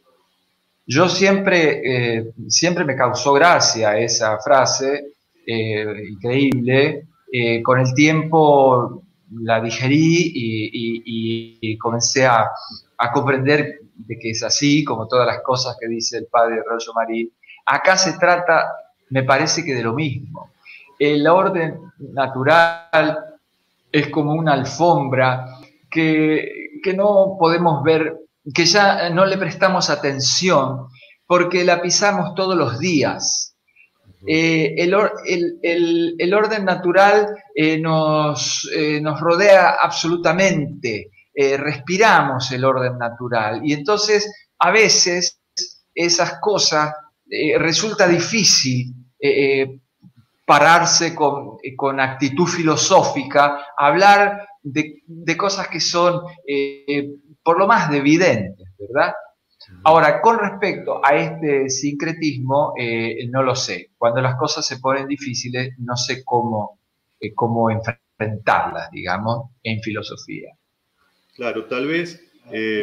Yo siempre, eh, siempre me causó gracia esa frase, eh, increíble. Eh, con el tiempo la digerí y, y, y comencé a, a, comprender de que es así, como todas las cosas que dice el padre Rollo Marín. Acá se trata, me parece que de lo mismo. El orden natural es como una alfombra que, que no podemos ver, que ya no le prestamos atención porque la pisamos todos los días. Eh, el, el, el, el, orden natural eh, nos, eh, nos rodea absolutamente, eh, respiramos el orden natural y entonces a veces esas cosas eh, resulta difícil eh, pararse con, con actitud filosófica, hablar de, de cosas que son eh, por lo más evidentes, ¿verdad? Ahora, con respecto a este sincretismo, eh, no lo sé. Cuando las cosas se ponen difíciles, no sé cómo, eh, cómo enfrentarlas, digamos, en filosofía. Claro, tal vez, eh,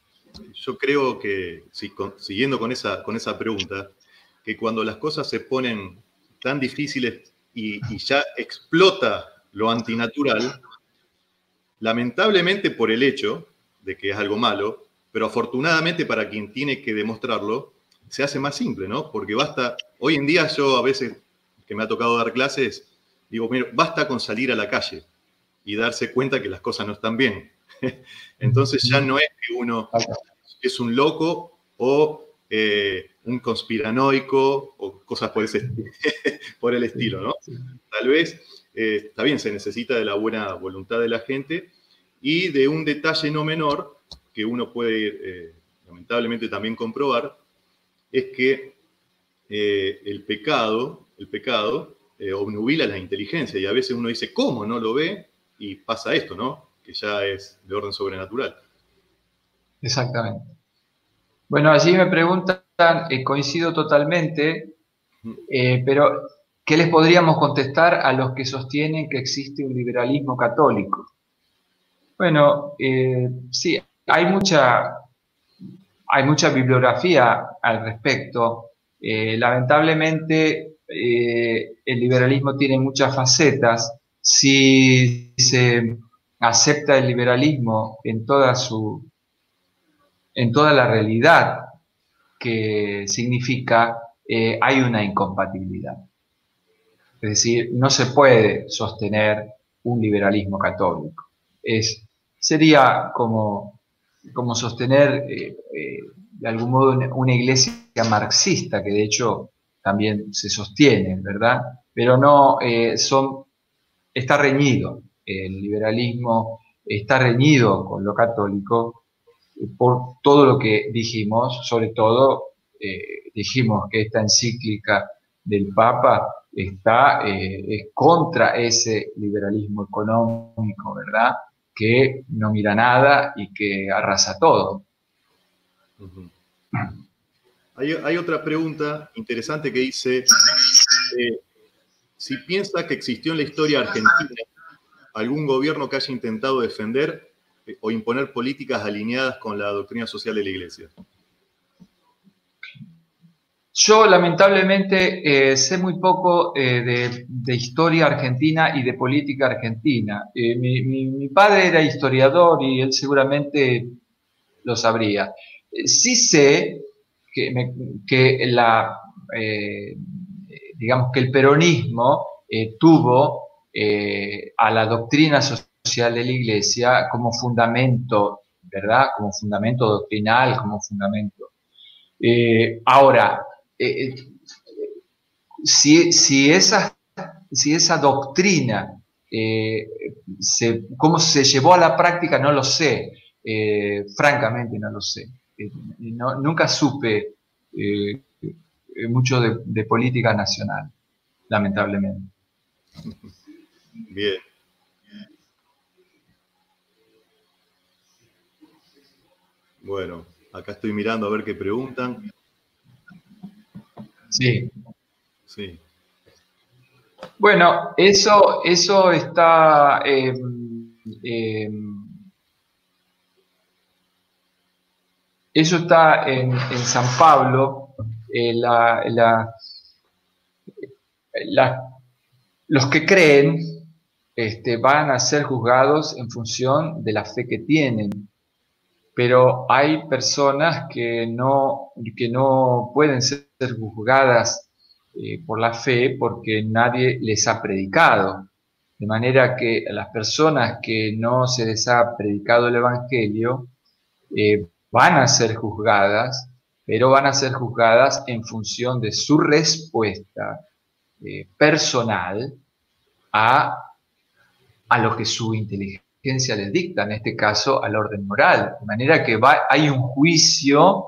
yo creo que, si, con, siguiendo con esa, con esa pregunta, que cuando las cosas se ponen tan difíciles y, y ya explota lo antinatural, lamentablemente por el hecho de que es algo malo, pero afortunadamente para quien tiene que demostrarlo, se hace más simple, ¿no? Porque basta, hoy en día yo a veces que me ha tocado dar clases, digo, mira, basta con salir a la calle y darse cuenta que las cosas no están bien. Entonces ya no es que uno es un loco o eh, un conspiranoico o cosas por, ese, por el estilo, ¿no? Tal vez, eh, está bien, se necesita de la buena voluntad de la gente y de un detalle no menor que uno puede eh, lamentablemente también comprobar, es que eh, el pecado, el pecado eh, obnubila la inteligencia y a veces uno dice, ¿cómo? No lo ve y pasa esto, ¿no? Que ya es de orden sobrenatural. Exactamente. Bueno, allí me preguntan, eh, coincido totalmente, eh, pero ¿qué les podríamos contestar a los que sostienen que existe un liberalismo católico? Bueno, eh, sí, hay mucha, hay mucha bibliografía al respecto. Eh, lamentablemente, eh, el liberalismo tiene muchas facetas. Si se acepta el liberalismo en toda su, en toda la realidad que significa, eh, hay una incompatibilidad. Es decir, no se puede sostener un liberalismo católico. Es, sería como, como sostener, eh, eh, de algún modo, una iglesia marxista, que de hecho también se sostiene, ¿verdad? Pero no, eh, son, está reñido, el liberalismo está reñido con lo católico eh, por todo lo que dijimos, sobre todo eh, dijimos que esta encíclica del Papa está eh, es contra ese liberalismo económico, ¿verdad? Que no mira nada y que arrasa todo. Uh-huh. Hay, hay otra pregunta interesante que dice, eh, si piensa que existió en la historia argentina algún gobierno que haya intentado defender eh, o imponer políticas alineadas con la doctrina social de la Iglesia. Yo lamentablemente eh, sé muy poco eh, de, de historia argentina y de política argentina. Eh, mi, mi, mi padre era historiador y él seguramente lo sabría. Eh, sí sé que, me, que la, eh, digamos que el peronismo eh, tuvo eh, a la doctrina social de la Iglesia como fundamento, ¿verdad? Como fundamento doctrinal, como fundamento. Eh, ahora, eh, si, si, esa, si esa doctrina, eh, se, cómo se llevó a la práctica, no lo sé, eh, francamente no lo sé. Eh, no, nunca supe eh, mucho de, de política nacional, lamentablemente. Bien. Bueno, acá estoy mirando a ver qué preguntan. Sí. Sí. Bueno, eso, eso está... Eh, eh, eso está en, en San Pablo. Eh, la, la, la, los que creen este, van a ser juzgados en función de la fe que tienen. Pero hay personas que no, que no pueden ser juzgadas eh, por la fe porque nadie les ha predicado. De manera que las personas que no se les ha predicado el Evangelio eh, van a ser juzgadas, pero van a ser juzgadas en función de su respuesta eh, personal a, a lo que su inteligencia les dicta, en este caso al orden moral. De manera que va, hay un juicio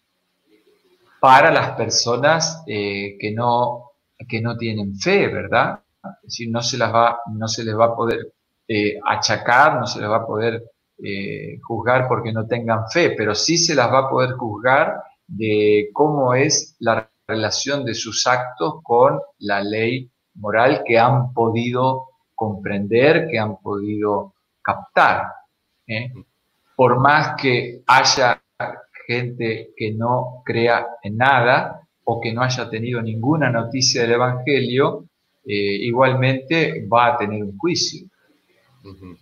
para las personas eh, que, no, que no tienen fe, ¿verdad? Es decir, no se, las va, no se les va a poder eh, achacar, no se les va a poder eh, juzgar porque no tengan fe, pero sí se las va a poder juzgar de cómo es la relación de sus actos con la ley moral que han podido comprender, que han podido captar. ¿eh? Por más que haya gente que no crea en nada o que no haya tenido ninguna noticia del Evangelio, eh, igualmente va a tener un juicio. Uh-huh.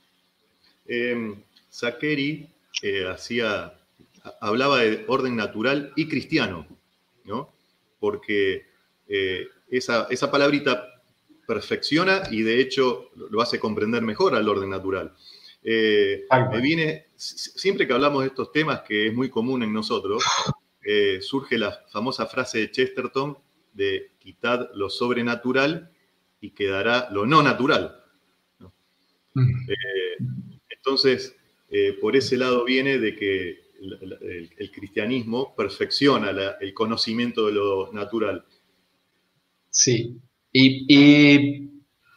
eh, Sakeri eh, hacía, hablaba de orden natural y cristiano, ¿no? Porque eh, esa, esa palabrita perfecciona y de hecho lo hace comprender mejor al orden natural. Eh, me viene, siempre que hablamos de estos temas, que es muy común en nosotros, eh, surge la famosa frase de Chesterton de quitad lo sobrenatural y quedará lo no natural, ¿no? Eh, entonces, eh, por ese lado viene de que el, el, el cristianismo perfecciona la, el conocimiento de lo natural. Sí, y, y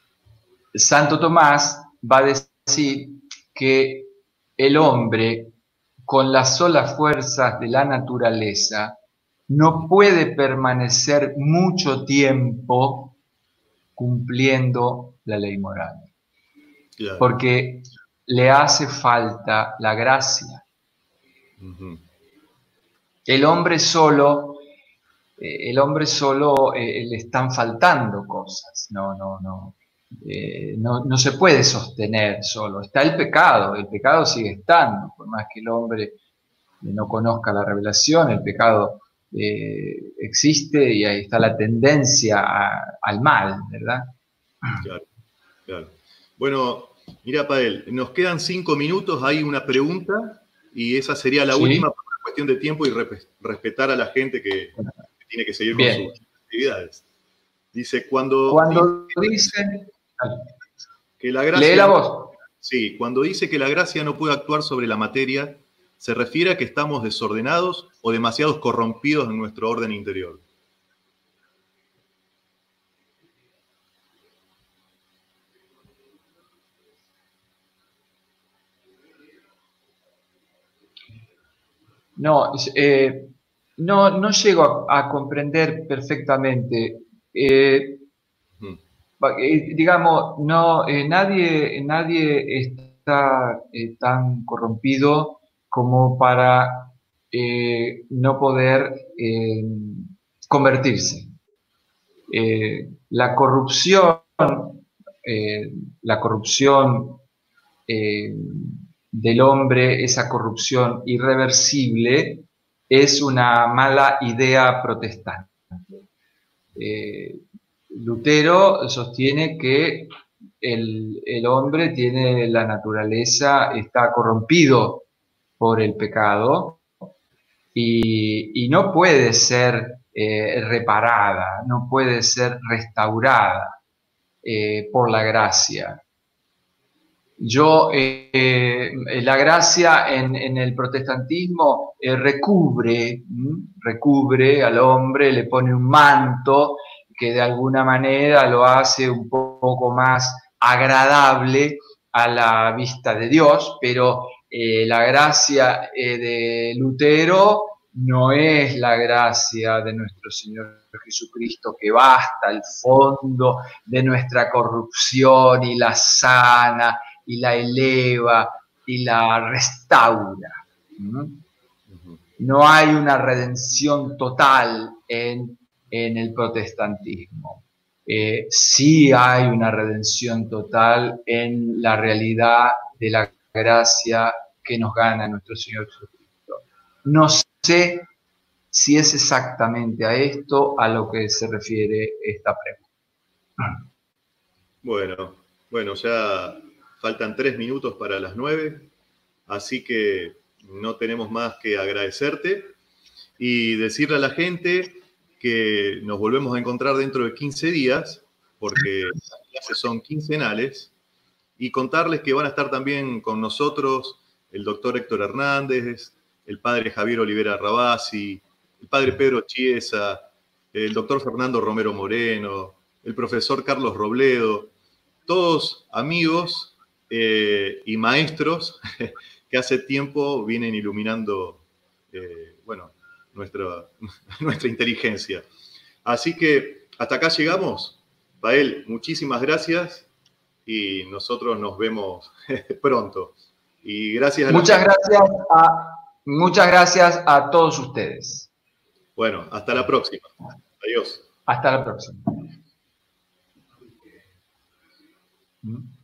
Santo Tomás va a decir que el hombre, con las solas fuerzas de la naturaleza, no puede permanecer mucho tiempo cumpliendo la ley moral. Claro. Porque le hace falta la gracia. Uh-huh. El hombre solo, eh, el hombre solo eh, le están faltando cosas. No, no, no. Eh, no, no se puede sostener solo. Está el pecado, el pecado sigue estando, por más que el hombre no conozca la revelación, el pecado eh, existe y ahí está la tendencia a, al mal, ¿verdad? Claro, claro. Bueno, mira, Pael, nos quedan cinco minutos, hay una pregunta y esa sería la ¿Sí? última por una cuestión de tiempo y respetar a la gente que, que tiene que seguir Bien. con su... actividades. Dice, cuando, cuando dice que la gracia... Lee la voz. Sí, cuando dice que la gracia no puede actuar sobre la materia, ¿se refiere a que estamos desordenados o demasiados corrompidos en nuestro orden interior? No, eh, no, no llego a, a comprender perfectamente. Eh, Hmm. eh, digamos, no, eh, nadie, nadie está eh, tan corrompido como para eh, no poder eh, convertirse. Eh, la corrupción, eh, la corrupción eh, del hombre, esa corrupción irreversible, es una mala idea protestante. Eh, Lutero sostiene que el, el hombre tiene la naturaleza, está corrompido por el pecado y, y no puede ser eh, reparada, no puede ser restaurada eh, por la gracia. Yo, eh, eh, la gracia en, en el protestantismo eh, recubre, ¿m? recubre al hombre, le pone un manto que de alguna manera lo hace un poco más agradable a la vista de Dios, pero eh, la gracia eh, de Lutero no es la gracia de nuestro Señor Jesucristo que va hasta el fondo de nuestra corrupción y la sana y la eleva y la restaura. No hay una redención total en, en el protestantismo. Eh, sí hay una redención total en la realidad de la gracia que nos gana nuestro Señor Jesucristo. No sé si es exactamente a esto a lo que se refiere esta pregunta. Bueno, bueno, ya faltan tres minutos para las nueve, así que no tenemos más que agradecerte y decirle a la gente que nos volvemos a encontrar dentro de quince días, porque las clases son quincenales, y contarles que van a estar también con nosotros el doctor Héctor Hernández, el padre Javier Olivera Rabasi, el padre Pedro Chiesa, el doctor Fernando Romero Moreno, el profesor Carlos Robledo, todos amigos eh, y maestros que hace tiempo vienen iluminando eh, bueno, nuestra, nuestra inteligencia. Así que hasta acá llegamos. Pael, muchísimas gracias y nosotros nos vemos pronto. Y gracias a muchas gracias a, muchas gracias a todos ustedes. Bueno, hasta la próxima. Adiós. Hasta la próxima. ¿Mm?